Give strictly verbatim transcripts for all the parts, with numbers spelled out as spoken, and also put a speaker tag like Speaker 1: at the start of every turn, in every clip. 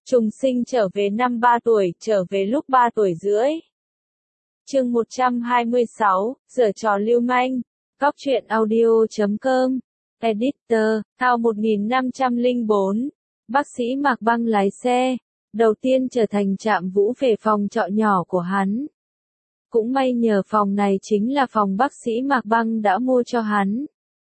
Speaker 1: Trùng sinh trở về năm ba tuổi, trở về lúc ba tuổi rưỡi. Chương một trăm hai mươi sáu, giở trò lưu manh. Góc truyện audio chấm com. Editor, Thao một nghìn năm trăm lẻ bốn. Bác sĩ Mạc Băng lái xe. Đầu tiên trở thành Trạm Vũ về phòng trọ nhỏ của hắn. Cũng may nhờ phòng này chính là phòng bác sĩ Mạc Băng đã mua cho hắn.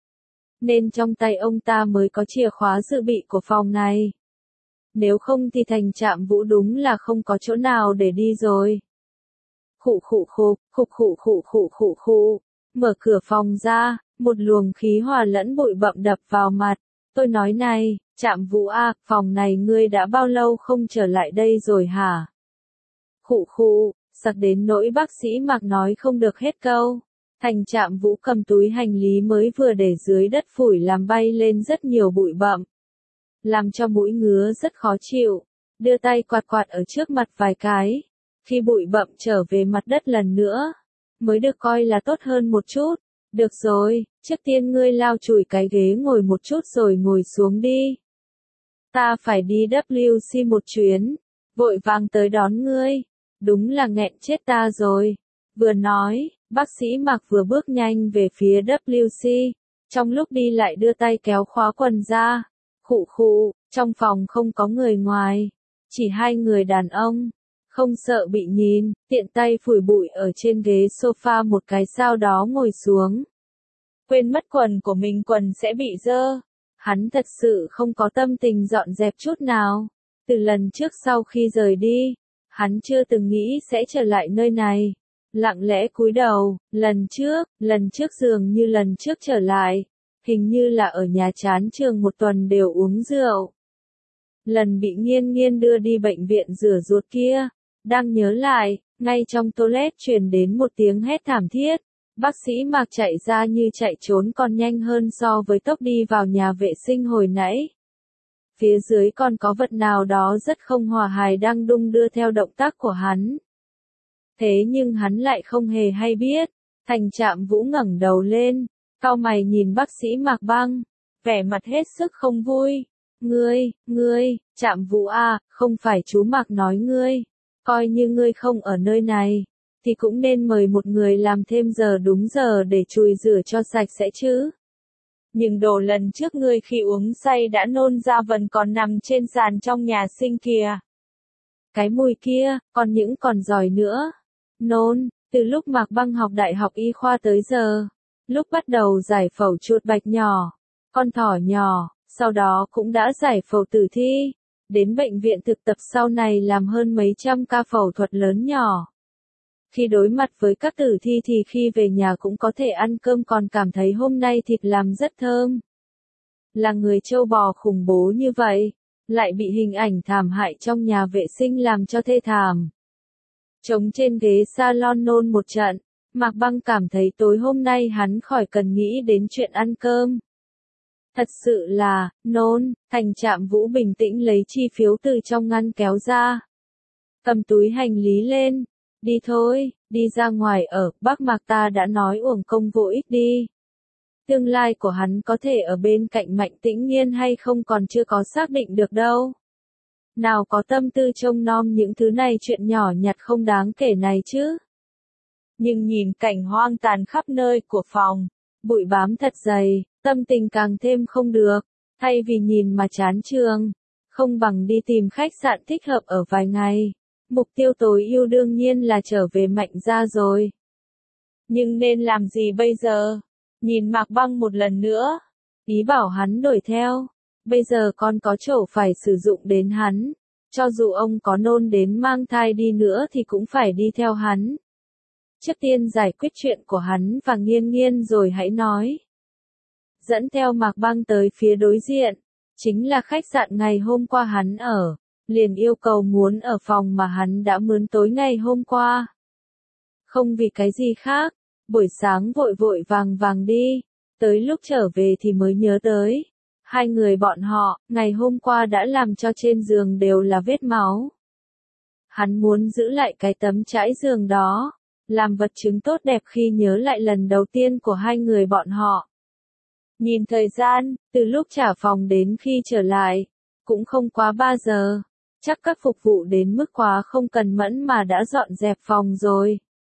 Speaker 1: Nên trong tay ông ta mới có chìa khóa dự bị của phòng này. Nếu không thì thành Trạm Vũ đúng là không có chỗ nào để đi rồi. Khụ khụ khụ, khụ khụ khụ khụ khụ khụ. Mở cửa phòng ra, một luồng khí hòa lẫn bụi bặm đập vào mặt. Tôi nói này, Trạm Vũ à, phòng này ngươi đã bao lâu không trở lại đây rồi hả? Khụ khụ, sặc đến nỗi bác sĩ Mạc nói không được hết câu. Thành Trạm Vũ cầm túi hành lý mới vừa để dưới đất phủi làm bay lên rất nhiều bụi bặm. Làm cho mũi ngứa rất khó chịu, đưa tay quạt quạt ở trước mặt vài cái. Khi bụi bặm trở về mặt đất lần nữa, mới được coi là tốt hơn một chút. Được rồi, trước tiên ngươi lau chùi cái ghế ngồi một chút rồi ngồi xuống đi. Ta phải đi W C một chuyến, vội vàng tới đón ngươi. Đúng là nghẹn chết ta rồi. Vừa nói, bác sĩ Mạc vừa bước nhanh về phía W C, trong lúc đi lại đưa tay kéo khóa quần ra. Khụ khụ, trong phòng không có người ngoài, chỉ hai người đàn ông, không sợ bị nhìn, tiện tay phủi bụi ở trên ghế sofa một cái sau đó ngồi xuống. Quên mất quần của mình quần sẽ bị dơ, hắn thật sự không có tâm tình dọn dẹp chút nào. Từ lần trước sau khi rời đi, hắn chưa từng nghĩ sẽ trở lại nơi này. Lặng lẽ cúi đầu, lần trước, lần trước dường như lần trước trở lại. Hình như là ở nhà chán trường một tuần đều uống rượu. Lần bị Nghiên Nghiên đưa đi bệnh viện rửa ruột kia, đang nhớ lại, ngay trong toilet truyền đến một tiếng hét thảm thiết. Bác sĩ Mạc chạy ra như chạy trốn còn nhanh hơn so với tốc đi vào nhà vệ sinh hồi nãy. Phía dưới còn có vật nào đó rất không hòa hài đang đung đưa theo động tác của hắn. Thế nhưng hắn lại không hề hay biết. Thành Trạm Vũ ngẩng đầu lên, cau mày nhìn bác sĩ Mạc Băng, vẻ mặt hết sức không vui. Ngươi, ngươi, Trạm Vũ à, không phải chú Mạc nói ngươi, coi như ngươi không ở nơi này, thì cũng nên mời một người làm thêm giờ đúng giờ để chùi rửa cho sạch sẽ chứ. Nhưng đồ lần trước ngươi khi uống say đã nôn ra vẫn còn nằm trên sàn trong nhà sinh kìa. Cái mùi kia, còn những còn giỏi nữa. Nôn, từ lúc Mạc Băng học đại học y khoa tới giờ. Lúc bắt đầu giải phẫu chuột bạch nhỏ, con thỏ nhỏ, sau đó cũng đã giải phẫu tử thi, đến bệnh viện thực tập sau này làm hơn mấy trăm ca phẫu thuật lớn nhỏ. Khi đối mặt với các tử thi thì khi về nhà cũng có thể ăn cơm còn cảm thấy hôm nay thịt làm rất thơm. Là người trâu bò khủng bố như vậy, lại bị hình ảnh thảm hại trong nhà vệ sinh làm cho thê thảm. Trống trên ghế salon nôn một trận. Mạc Băng cảm thấy tối hôm nay hắn khỏi cần nghĩ đến chuyện ăn cơm. Thật sự là, nôn, Thành Trạm Vũ bình tĩnh lấy chi phiếu từ trong ngăn kéo ra. Cầm túi hành lý lên. Đi thôi, đi ra ngoài ở, bác Mạc ta đã nói uổng công vô ích đi. Tương lai của hắn có thể ở bên cạnh Mạnh Tĩnh Nghiên hay không còn chưa có xác định được đâu. Nào có tâm tư trông nom những thứ này chuyện nhỏ nhặt không đáng kể này chứ. Nhưng nhìn cảnh hoang tàn khắp nơi của phòng, bụi bám thật dày, tâm tình càng thêm không được. Thay vì nhìn mà chán trường, không bằng đi tìm khách sạn thích hợp ở vài ngày. Mục tiêu tối ưu đương nhiên là trở về Mạnh gia rồi. Nhưng nên làm gì bây giờ? Nhìn Mạc Băng một lần nữa. Ý bảo hắn đổi theo. Bây giờ con có chỗ phải sử dụng đến hắn. Cho dù ông có nôn đến mang thai đi nữa thì cũng phải đi theo hắn. Trước tiên giải quyết chuyện của hắn và Nghiên Nghiên rồi hãy nói. Dẫn theo Mạc Băng tới phía đối diện, chính là khách sạn ngày hôm qua hắn ở, liền yêu cầu muốn ở phòng mà hắn đã mướn tối ngày hôm qua. Không vì cái gì khác, buổi sáng vội vội vàng vàng đi, tới lúc trở về thì mới nhớ tới. Hai người bọn họ, ngày hôm qua đã làm cho trên giường đều là vết máu. Hắn muốn giữ lại cái tấm trải giường đó. Làm vật chứng tốt đẹp khi nhớ lại lần đầu tiên của hai người bọn họ. Nhìn thời gian, từ lúc trả phòng đến khi trở lại, cũng không quá ba giờ. Chắc các phục vụ đến mức quá không cần mẫn mà đã dọn dẹp phòng rồi.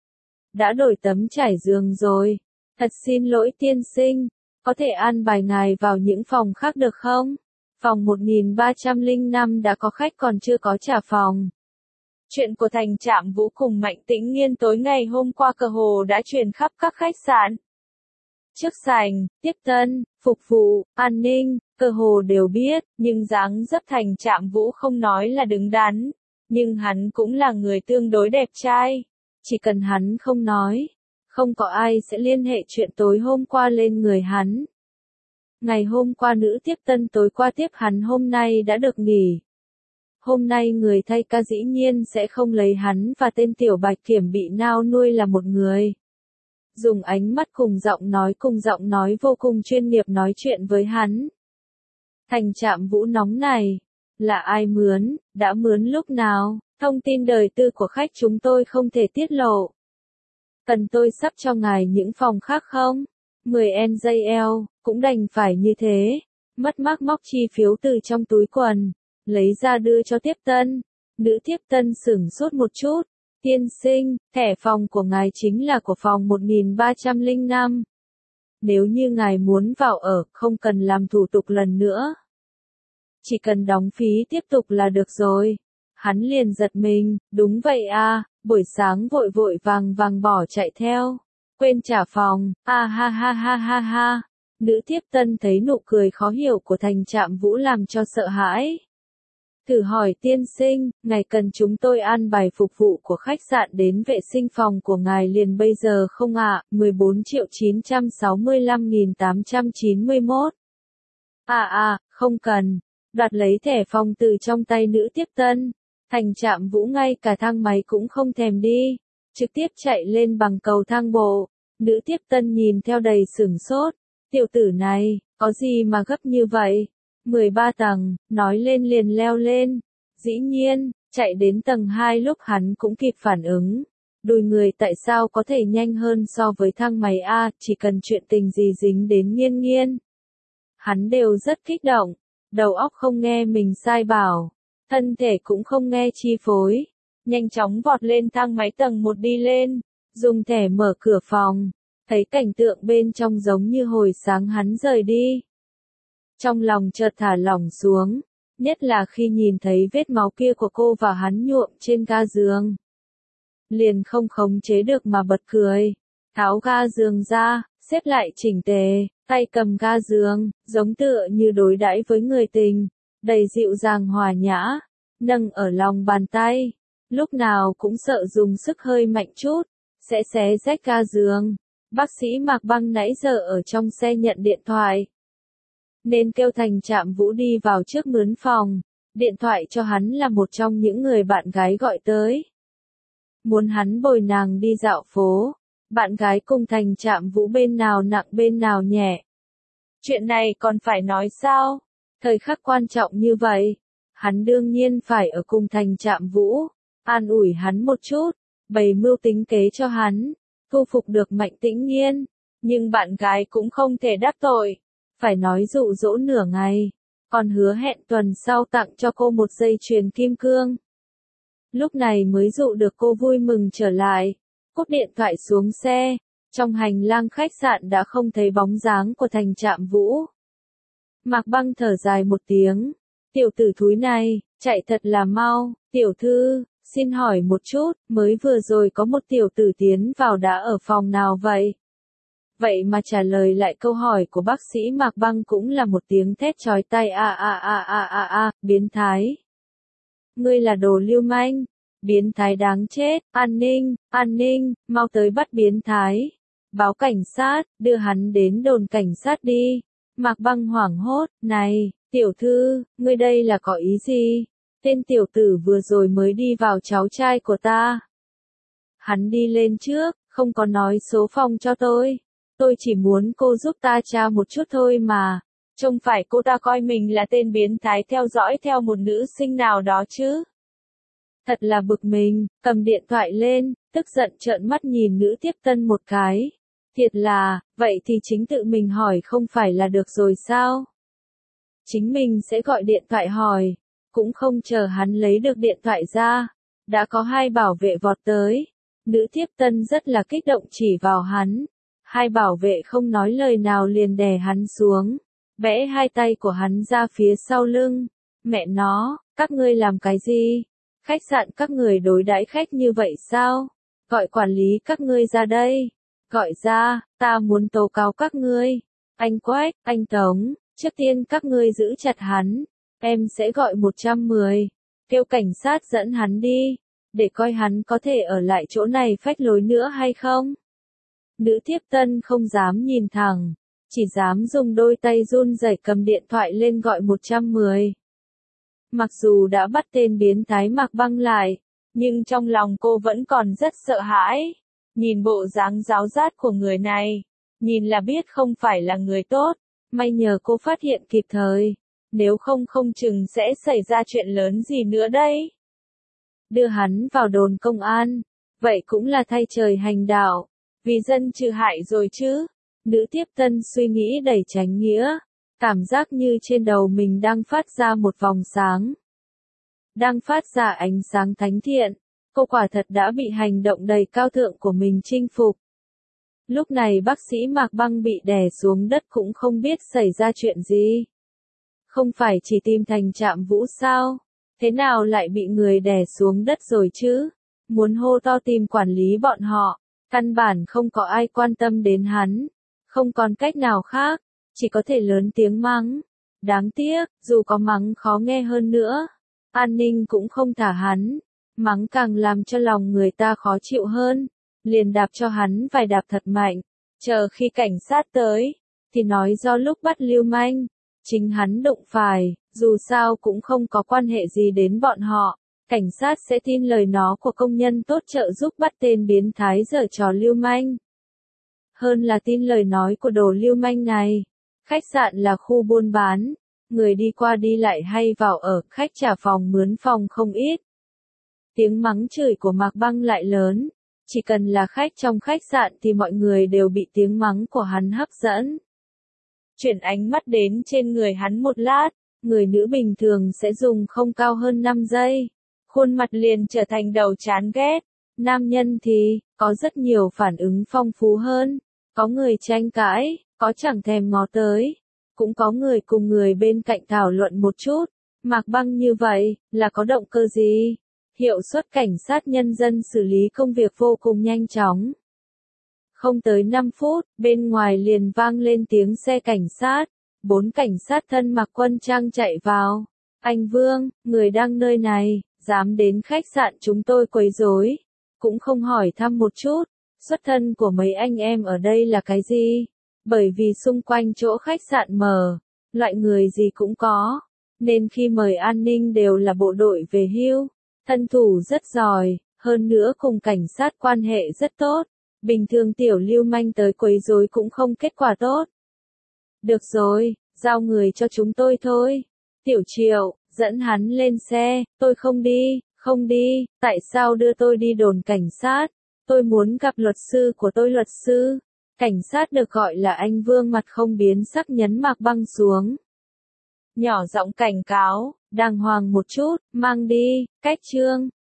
Speaker 1: Đã đổi tấm trải giường rồi. Thật xin lỗi tiên sinh, có thể an bài ngài vào những phòng khác được không? Phòng một nghìn ba trăm lẻ năm đã có khách còn chưa có trả phòng. Chuyện của Thành Trạm Vũ cùng Mạnh Tĩnh Nghiên tối ngày hôm qua cơ hồ đã truyền khắp các khách sạn. Trước sảnh, tiếp tân, phục vụ, an ninh, cơ hồ đều biết, nhưng dáng dấp Thành Trạm Vũ không nói là đứng đắn. Nhưng hắn cũng là người tương đối đẹp trai. Chỉ cần hắn không nói, không có ai sẽ liên hệ chuyện tối hôm qua lên người hắn. Ngày hôm qua nữ tiếp tân tối qua tiếp hắn hôm nay đã được nghỉ. Hôm nay người thay ca dĩ nhiên sẽ không lấy hắn và tên Tiểu Bạch Kiểm bị nao nuôi là một người. Dùng ánh mắt cùng giọng nói cùng giọng nói vô cùng chuyên nghiệp nói chuyện với hắn. Thành Trạm Vũ nóng này. Là ai mướn, đã mướn lúc nào, thông tin đời tư của khách chúng tôi không thể tiết lộ. Cần tôi sắp cho ngài những phòng khác không? mười en gi lờ, cũng đành phải như thế. Mất mát móc chi phiếu từ trong túi quần, lấy ra đưa cho tiếp tân. Nữ tiếp tân sửng sốt một chút. Tiên sinh, thẻ phòng của ngài chính là của phòng một nghìn ba trăm lẻ năm. Nếu như ngài muốn vào ở, không cần làm thủ tục lần nữa. Chỉ cần đóng phí tiếp tục là được rồi. Hắn liền giật mình, đúng vậy à, buổi sáng vội vội vàng vàng bỏ chạy theo. Quên trả phòng, à ha ha ha ha ha. Nữ tiếp tân thấy nụ cười khó hiểu của Thành Trạm Vũ làm cho sợ hãi. Thử hỏi tiên sinh, ngài cần chúng tôi an bài phục vụ của khách sạn đến vệ sinh phòng của ngài liền bây giờ không ạ? À? mười bốn triệu chín trăm sáu mươi lăm nghìn tám trăm chín mươi mốt. À à, không cần. Đoạt lấy thẻ phòng từ trong tay nữ tiếp tân. Thành Trạm Vũ ngay cả thang máy cũng không thèm đi. Trực tiếp chạy lên bằng cầu thang bộ. Nữ tiếp tân nhìn theo đầy sửng sốt. Tiểu tử này, có gì mà gấp như vậy? mười ba tầng, nói lên liền leo lên. Dĩ nhiên, chạy đến tầng hai lúc hắn cũng kịp phản ứng. Đùi người tại sao có thể nhanh hơn so với thang máy A, chỉ cần chuyện tình gì dính đến Nghiên Nghiên. Hắn đều rất kích động, đầu óc không nghe mình sai bảo, thân thể cũng không nghe chi phối. Nhanh chóng vọt lên thang máy tầng một đi lên, dùng thẻ mở cửa phòng, thấy cảnh tượng bên trong giống như hồi sáng hắn rời đi. Trong lòng chợt thả lỏng xuống, nhất là khi nhìn thấy vết máu kia của cô và hắn nhuộm trên ga giường. Liền không khống chế được mà bật cười, tháo ga giường ra, xếp lại chỉnh tề, tay cầm ga giường, giống tựa như đối đãi với người tình, đầy dịu dàng hòa nhã, nâng ở lòng bàn tay, lúc nào cũng sợ dùng sức hơi mạnh chút, sẽ xé rách ga giường. Bác sĩ Mạc Băng nãy giờ ở trong xe nhận điện thoại, nên kêu Thành Trạm Vũ đi vào trước mướn phòng. Điện thoại cho hắn là một trong những người bạn gái gọi tới. Muốn hắn bồi nàng đi dạo phố. Bạn gái cùng Thành Trạm Vũ bên nào nặng bên nào nhẹ. Chuyện này còn phải nói sao? Thời khắc quan trọng như vậy, hắn đương nhiên phải ở cùng Thành Trạm Vũ, an ủi hắn một chút, bày mưu tính kế cho hắn, thu phục được Mạnh Tĩnh Nghiên. Nhưng bạn gái cũng không thể đắc tội. Phải nói dụ dỗ nửa ngày, còn hứa hẹn tuần sau tặng cho cô một dây chuyền kim cương. Lúc này mới dụ được cô vui mừng trở lại, cúp điện thoại xuống xe, trong hành lang khách sạn đã không thấy bóng dáng của Thành Trạm Vũ. Mạc Băng thở dài một tiếng, tiểu tử thúi này, chạy thật là mau. Tiểu thư, xin hỏi một chút, mới vừa rồi có một tiểu tử tiến vào đã ở phòng nào vậy? Vậy mà trả lời lại câu hỏi của bác sĩ Mạc Băng cũng là một tiếng thét chói tai a a a a a a, biến thái. Ngươi là đồ lưu manh, biến thái đáng chết, an ninh, an ninh, mau tới bắt biến thái. Báo cảnh sát, đưa hắn đến đồn cảnh sát đi. Mạc Băng hoảng hốt, này, tiểu thư, ngươi đây là có ý gì? Tên tiểu tử vừa rồi mới đi vào cháu trai của ta. Hắn đi lên trước, không có nói số phòng cho tôi. Tôi chỉ muốn cô giúp ta tra một chút thôi mà. Trông phải cô ta coi mình là tên biến thái theo dõi theo một nữ sinh nào đó chứ. Thật là bực mình, cầm điện thoại lên, tức giận trợn mắt nhìn nữ tiếp tân một cái. Thiệt là, vậy thì chính tự mình hỏi không phải là được rồi sao? Chính mình sẽ gọi điện thoại hỏi. cũng không chờ hắn lấy được điện thoại ra, đã có hai bảo vệ vọt tới. Nữ tiếp tân rất là kích động chỉ vào hắn, hai bảo vệ không nói lời nào liền đè hắn xuống, bẽ hai tay của hắn ra phía sau lưng. Mẹ nó, các ngươi làm cái gì? Khách sạn các người đối đãi khách như vậy sao? Gọi quản lý các ngươi ra đây. Gọi ra, ta muốn tố cáo các ngươi. Anh Quách, anh Tống, trước tiên các ngươi giữ chặt hắn. Em sẽ gọi một trăm mười. Kêu cảnh sát dẫn hắn đi, để coi hắn có thể ở lại chỗ này phách lối nữa hay không. Nữ tiếp tân không dám nhìn thẳng, chỉ dám dùng đôi tay run rẩy cầm điện thoại lên gọi một trăm mười. Mặc dù đã bắt tên biến thái Mạc Băng lại, nhưng trong lòng cô vẫn còn rất sợ hãi. Nhìn bộ dáng giáo giác của người này, nhìn là biết không phải là người tốt, may nhờ cô phát hiện kịp thời, nếu không không chừng sẽ xảy ra chuyện lớn gì nữa đây. Đưa hắn vào đồn công an, vậy cũng là thay trời hành đạo, vì dân trừ hại rồi chứ. Nữ tiếp tân suy nghĩ đầy chánh nghĩa, cảm giác như trên đầu mình đang phát ra một vòng sáng. Đang phát ra ánh sáng thánh thiện, cô quả thật đã bị hành động đầy cao thượng của mình chinh phục. Lúc này bác sĩ Mạc Băng bị đè xuống đất cũng không biết xảy ra chuyện gì. Không phải chỉ tìm Thành Trạm Vũ sao? Thế nào lại bị người đè xuống đất rồi chứ? Muốn hô to tìm quản lý bọn họ, căn bản không có ai quan tâm đến hắn. Không còn cách nào khác, chỉ có thể lớn tiếng mắng. Đáng tiếc, dù có mắng khó nghe hơn nữa, an ninh cũng không thả hắn. Mắng càng làm cho lòng người ta khó chịu hơn, liền đạp cho hắn vài đạp thật mạnh. Chờ khi cảnh sát tới, thì nói do lúc bắt lưu manh, chính hắn đụng phải, dù sao cũng không có quan hệ gì đến bọn họ. Cảnh sát sẽ tin lời nó của công nhân tốt trợ giúp bắt tên biến thái giở trò lưu manh, hơn là tin lời nói của đồ lưu manh này. Khách sạn là khu buôn bán, người đi qua đi lại hay vào ở, khách trả phòng mướn phòng không ít. Tiếng mắng chửi của Mạc Băng lại lớn, chỉ cần là khách trong khách sạn thì mọi người đều bị tiếng mắng của hắn hấp dẫn. Chuyển ánh mắt đến trên người hắn một lát, người nữ bình thường sẽ dùng không cao hơn năm giây, khuôn mặt liền trở thành đầu chán ghét. Nam nhân thì, có rất nhiều phản ứng phong phú hơn, có người tranh cãi, có chẳng thèm ngó tới, cũng có người cùng người bên cạnh thảo luận một chút. Mạc Băng như vậy, là có động cơ gì? Hiệu suất cảnh sát nhân dân xử lý công việc vô cùng nhanh chóng. Không tới năm phút, bên ngoài liền vang lên tiếng xe cảnh sát. Bốn cảnh sát thân mặc quân trang chạy vào. Anh Vương, người đang nơi này, dám đến khách sạn chúng tôi quấy rối, cũng không hỏi thăm một chút, xuất thân của mấy anh em ở đây là cái gì? Bởi vì xung quanh chỗ khách sạn mở, loại người gì cũng có, nên khi mời an ninh đều là bộ đội về hưu, thân thủ rất giỏi, hơn nữa cùng cảnh sát quan hệ rất tốt. Bình thường tiểu lưu manh tới quấy rối cũng không kết quả tốt. Được rồi, giao người cho chúng tôi thôi. Tiểu Triệu, dẫn hắn lên xe. Tôi không đi, không đi, tại sao đưa tôi đi đồn cảnh sát? Tôi muốn gặp luật sư của tôi. Luật sư. Cảnh sát được gọi là anh Vương mặt không biến sắc nhấn Mạc Băng xuống. Nhỏ giọng cảnh cáo, đàng hoàng một chút, mang đi, cách trương.